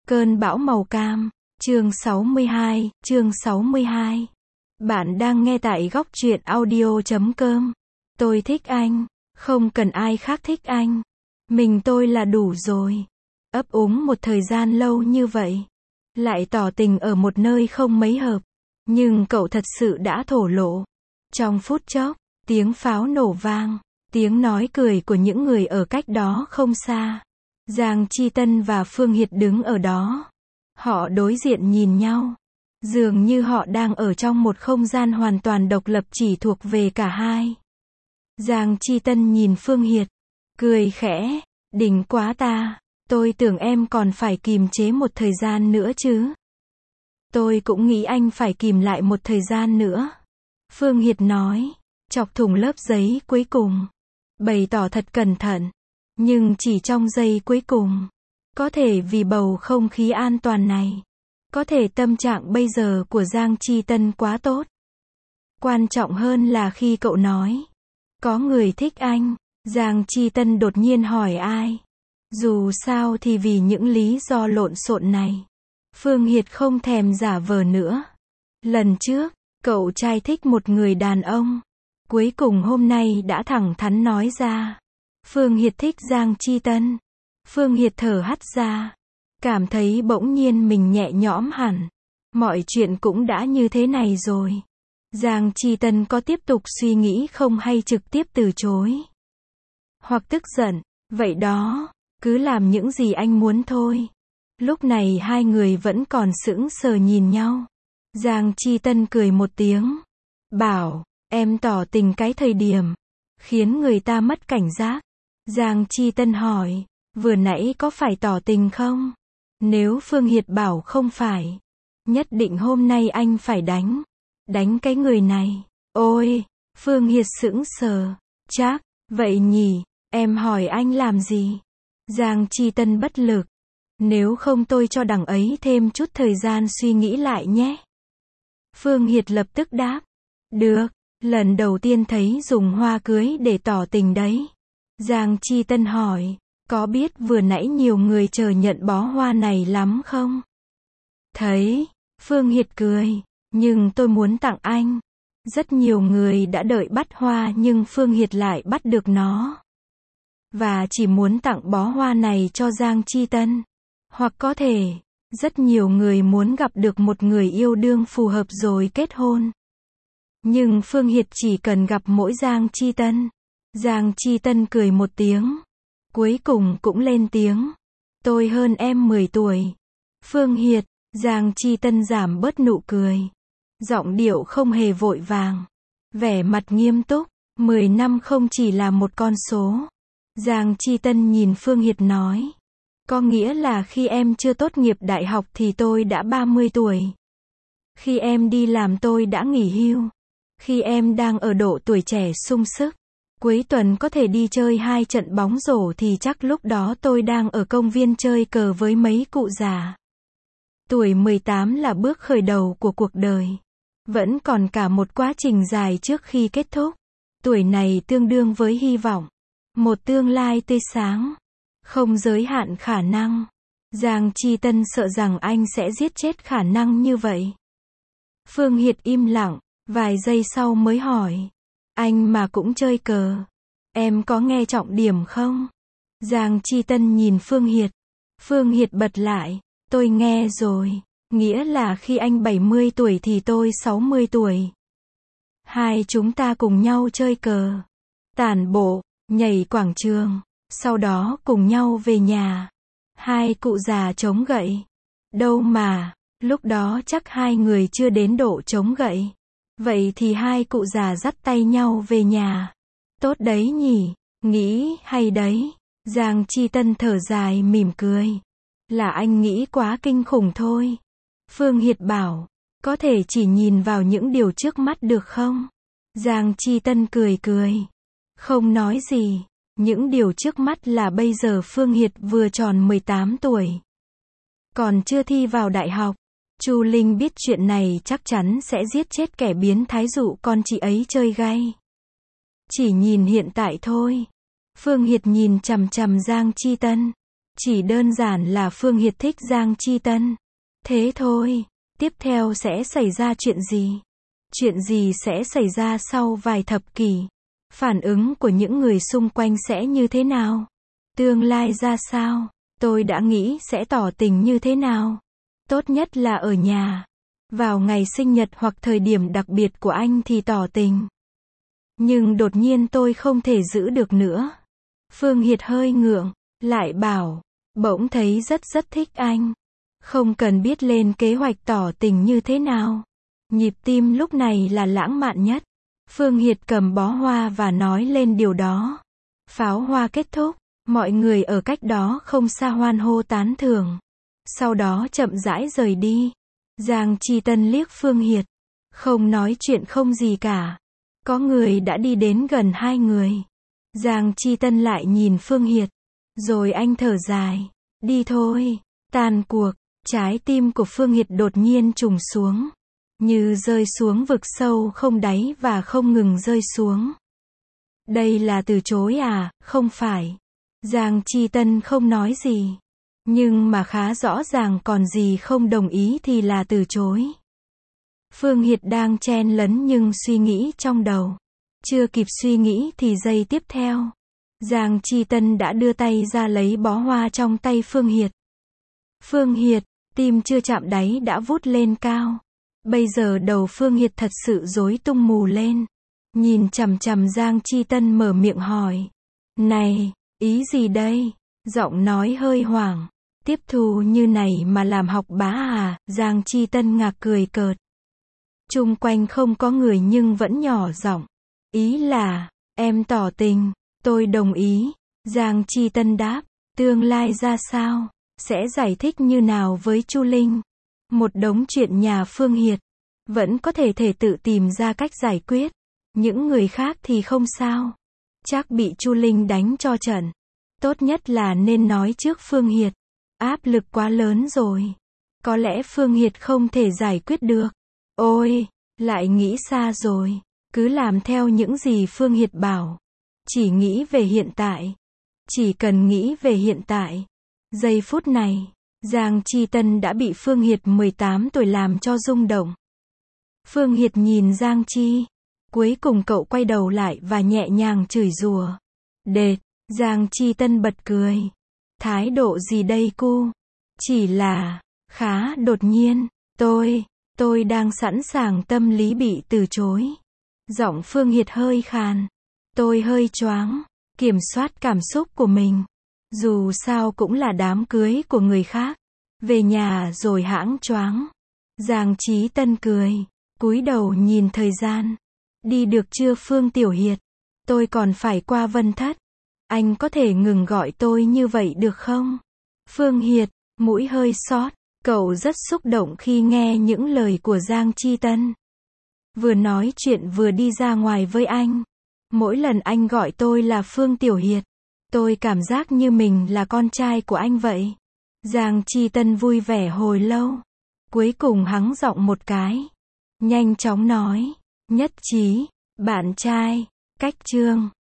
Cơn bão màu cam, chương 62. Bạn đang nghe tại góc truyện audio.com. Tôi thích anh, không cần ai khác thích anh. Mình tôi là đủ rồi. Ấp úng một thời gian lâu như vậy. Lại tỏ tình ở một nơi không mấy hợp. Nhưng cậu thật sự đã thổ lộ. Trong phút chốc, tiếng pháo nổ vang. Tiếng nói cười của những người ở cách đó không xa. Giang Chi Tân và Phương Hiệt đứng ở đó. Họ đối diện nhìn nhau. Dường như họ đang ở trong một không gian hoàn toàn độc lập chỉ thuộc về cả hai. Giang Chi Tân nhìn Phương Hiệt. Cười khẽ. Đỉnh quá ta. Tôi tưởng em còn phải kìm chế một thời gian nữa chứ. Tôi cũng nghĩ anh phải kìm lại một thời gian nữa. Phương Hiệt nói. Chọc thủng lớp giấy cuối cùng. Bày tỏ thật cẩn thận. Nhưng chỉ trong giây cuối cùng. Có thể vì bầu không khí an toàn này. Có thể tâm trạng bây giờ của Giang Chi Tân quá tốt. Quan trọng hơn là khi cậu nói. Có người thích anh. Giang Chi Tân đột nhiên hỏi ai. Dù sao thì vì những lý do lộn xộn này. Phương Hiệt không thèm giả vờ nữa. Lần trước, cậu trai thích một người đàn ông. Cuối cùng hôm nay đã thẳng thắn nói ra. Phương Hiệt thích Giang Chi Tân. Phương Hiệt thở hắt ra. Cảm thấy bỗng nhiên mình nhẹ nhõm hẳn. Mọi chuyện cũng đã như thế này rồi. Giang Chi Tân có tiếp tục suy nghĩ không hay trực tiếp từ chối. Hoặc tức giận. Vậy đó, cứ làm những gì anh muốn thôi. Lúc này hai người vẫn còn sững sờ nhìn nhau. Giang Chi Tân cười một tiếng. Bảo, em tỏ tình cái thời điểm. Khiến người ta mất cảnh giác. Giang Chi Tân hỏi. Vừa nãy có phải tỏ tình không? Nếu Phương Hiệt bảo không phải. Nhất định hôm nay anh phải đánh. Đánh cái người này. Ôi, Phương Hiệt sững sờ. Chắc, vậy nhỉ, em hỏi anh làm gì? Giang Chi Tân bất lực. Nếu không tôi cho đằng ấy thêm chút thời gian suy nghĩ lại nhé. Phương Hiệt lập tức đáp. Được, lần đầu tiên thấy dùng hoa cưới để tỏ tình đấy. Giang Chi Tân hỏi. Có biết vừa nãy nhiều người chờ nhận bó hoa này lắm không? Thấy, Phương Hiệt cười. Nhưng tôi muốn tặng anh. Rất nhiều người đã đợi bắt hoa nhưng Phương Hiệt lại bắt được nó. Và chỉ muốn tặng bó hoa này cho Giang Chi Tân. Hoặc có thể, rất nhiều người muốn gặp được một người yêu đương phù hợp rồi kết hôn. Nhưng Phương Hiệt chỉ cần gặp mỗi Giang Chi Tân. Giang Chi Tân cười một tiếng. Cuối cùng cũng lên tiếng. Tôi hơn em 10 tuổi. Phương Hiệt, Giang Chi Tân giảm bớt nụ cười. Giọng điệu không hề vội vàng. Vẻ mặt nghiêm túc. 10 năm không chỉ là một con số. Giang Chi Tân nhìn Phương Hiệt nói. Có nghĩa là khi em chưa tốt nghiệp đại học thì tôi đã 30 tuổi. Khi em đi làm tôi đã nghỉ hưu. Khi em đang ở độ tuổi trẻ sung sức. Cuối tuần có thể đi chơi 2 trận bóng rổ thì chắc lúc đó tôi đang ở công viên chơi cờ với mấy cụ già. Tuổi 18 là bước khởi đầu của cuộc đời. Vẫn còn cả một quá trình dài trước khi kết thúc. Tuổi này tương đương với hy vọng. Một tương lai tươi sáng. Không giới hạn khả năng. Giang Chi Tân sợ rằng anh sẽ giết chết khả năng như vậy. Phương Hiệt im lặng, vài giây sau mới hỏi. Anh mà cũng chơi cờ. Em có nghe trọng điểm không? Giang Chi Tân nhìn Phương Hiệt. Phương Hiệt bật lại. Tôi nghe rồi. Nghĩa là khi anh 70 tuổi thì tôi 60 tuổi. Hai chúng ta cùng nhau chơi cờ. Tản bộ, nhảy quảng trường. Sau đó cùng nhau về nhà. Hai cụ già chống gậy. Đâu mà, lúc đó chắc hai người chưa đến độ chống gậy. Vậy thì hai cụ già dắt tay nhau về nhà. Tốt đấy nhỉ, nghĩ hay đấy. Giang Chi Tân thở dài mỉm cười. Là anh nghĩ quá kinh khủng thôi. Phương Hiệt bảo, có thể chỉ nhìn vào những điều trước mắt được không? Giang Chi Tân cười cười. Không nói gì. Những điều trước mắt là bây giờ Phương Hiệt vừa tròn 18 tuổi. Còn chưa thi vào đại học. Chu Linh biết chuyện này chắc chắn sẽ giết chết kẻ biến thái dụ con chị ấy chơi gay. Chỉ nhìn hiện tại thôi. Phương Hiệt nhìn chằm chằm Giang Chi Tân. Chỉ đơn giản là Phương Hiệt thích Giang Chi Tân. Thế thôi. Tiếp theo sẽ xảy ra chuyện gì? Chuyện gì sẽ xảy ra sau vài thập kỷ? Phản ứng của những người xung quanh sẽ như thế nào? Tương lai ra sao? Tôi đã nghĩ sẽ tỏ tình như thế nào? Tốt nhất là ở nhà. Vào ngày sinh nhật hoặc thời điểm đặc biệt của anh thì tỏ tình. Nhưng đột nhiên tôi không thể giữ được nữa. Phương Hiệt hơi ngượng, lại bảo, bỗng thấy rất thích anh. Không cần biết lên kế hoạch tỏ tình như thế nào. Nhịp tim lúc này là lãng mạn nhất. Phương Hiệt cầm bó hoa và nói lên điều đó. Pháo hoa kết thúc, mọi người ở cách đó không xa hoan hô tán thưởng. Sau đó chậm rãi rời đi. Giang Chi Tân liếc Phương Hiệt, không nói chuyện không gì cả. Có người đã đi đến gần hai người. Giang Chi Tân lại nhìn Phương Hiệt, rồi anh thở dài, đi thôi. Tàn cuộc, trái tim của Phương Hiệt đột nhiên trùng xuống, như rơi xuống vực sâu không đáy và không ngừng rơi xuống. Đây là từ chối à? Không phải. Giang Chi Tân không nói gì, nhưng mà khá rõ ràng còn gì không đồng ý thì là từ chối. Phương Hiệt đang chen lấn nhưng suy nghĩ trong đầu. Chưa kịp suy nghĩ thì giây tiếp theo, Giang Chi Tân đã đưa tay ra lấy bó hoa trong tay Phương Hiệt. Phương Hiệt, tim chưa chạm đáy đã vút lên cao. Bây giờ đầu Phương Hiệt thật sự rối tung mù lên. Nhìn chằm chằm Giang Chi Tân mở miệng hỏi. Này, ý gì đây? Giọng nói hơi hoảng. Tiếp thu như này mà làm học bá à? Giang Chi Tân ngạc cười cợt. Chung quanh không có người nhưng vẫn nhỏ giọng. Ý là, em tỏ tình, tôi đồng ý. Giang Chi Tân đáp, tương lai ra sao? Sẽ giải thích như nào với Chu Linh? Một đống chuyện nhà Phương Hiệt, vẫn có thể tự tìm ra cách giải quyết. Những người khác thì không sao. Chắc bị Chu Linh đánh cho trận. Tốt nhất là nên nói trước Phương Hiệt. Áp lực quá lớn rồi. Có lẽ Phương Hiệt không thể giải quyết được. Ôi, lại nghĩ xa rồi. Cứ làm theo những gì Phương Hiệt bảo. Chỉ nghĩ về hiện tại. Chỉ cần nghĩ về hiện tại. Giây phút này, Giang Chi Tân đã bị Phương Hiệt 18 tuổi làm cho rung động. Phương Hiệt nhìn Giang Chi. Cuối cùng cậu quay đầu lại và nhẹ nhàng chửi rủa. Đệt, Giang Chi Tân bật cười. Thái độ gì đây cu? Chỉ là, khá đột nhiên, tôi đang sẵn sàng tâm lý bị từ chối. Giọng Phương Hiệt hơi khàn. Tôi hơi choáng, kiểm soát cảm xúc của mình. Dù sao cũng là đám cưới của người khác. Về nhà rồi hãng choáng. Giang Chí Tân cười, cúi đầu nhìn thời gian. Đi được chưa Phương Tiểu Hiệt? Tôi còn phải qua Vân Thất. Anh có thể ngừng gọi tôi như vậy được không? Phương Hiệt, mũi hơi xót. Cậu rất xúc động khi nghe những lời của Giang Chi Tân. Vừa nói chuyện vừa đi ra ngoài với anh. Mỗi lần anh gọi tôi là Phương Tiểu Hiệt, tôi cảm giác như mình là con trai của anh vậy. Giang Chi Tân vui vẻ hồi lâu. Cuối cùng hắng giọng một cái. Nhanh chóng nói. Nhất trí, bạn trai, cách chương.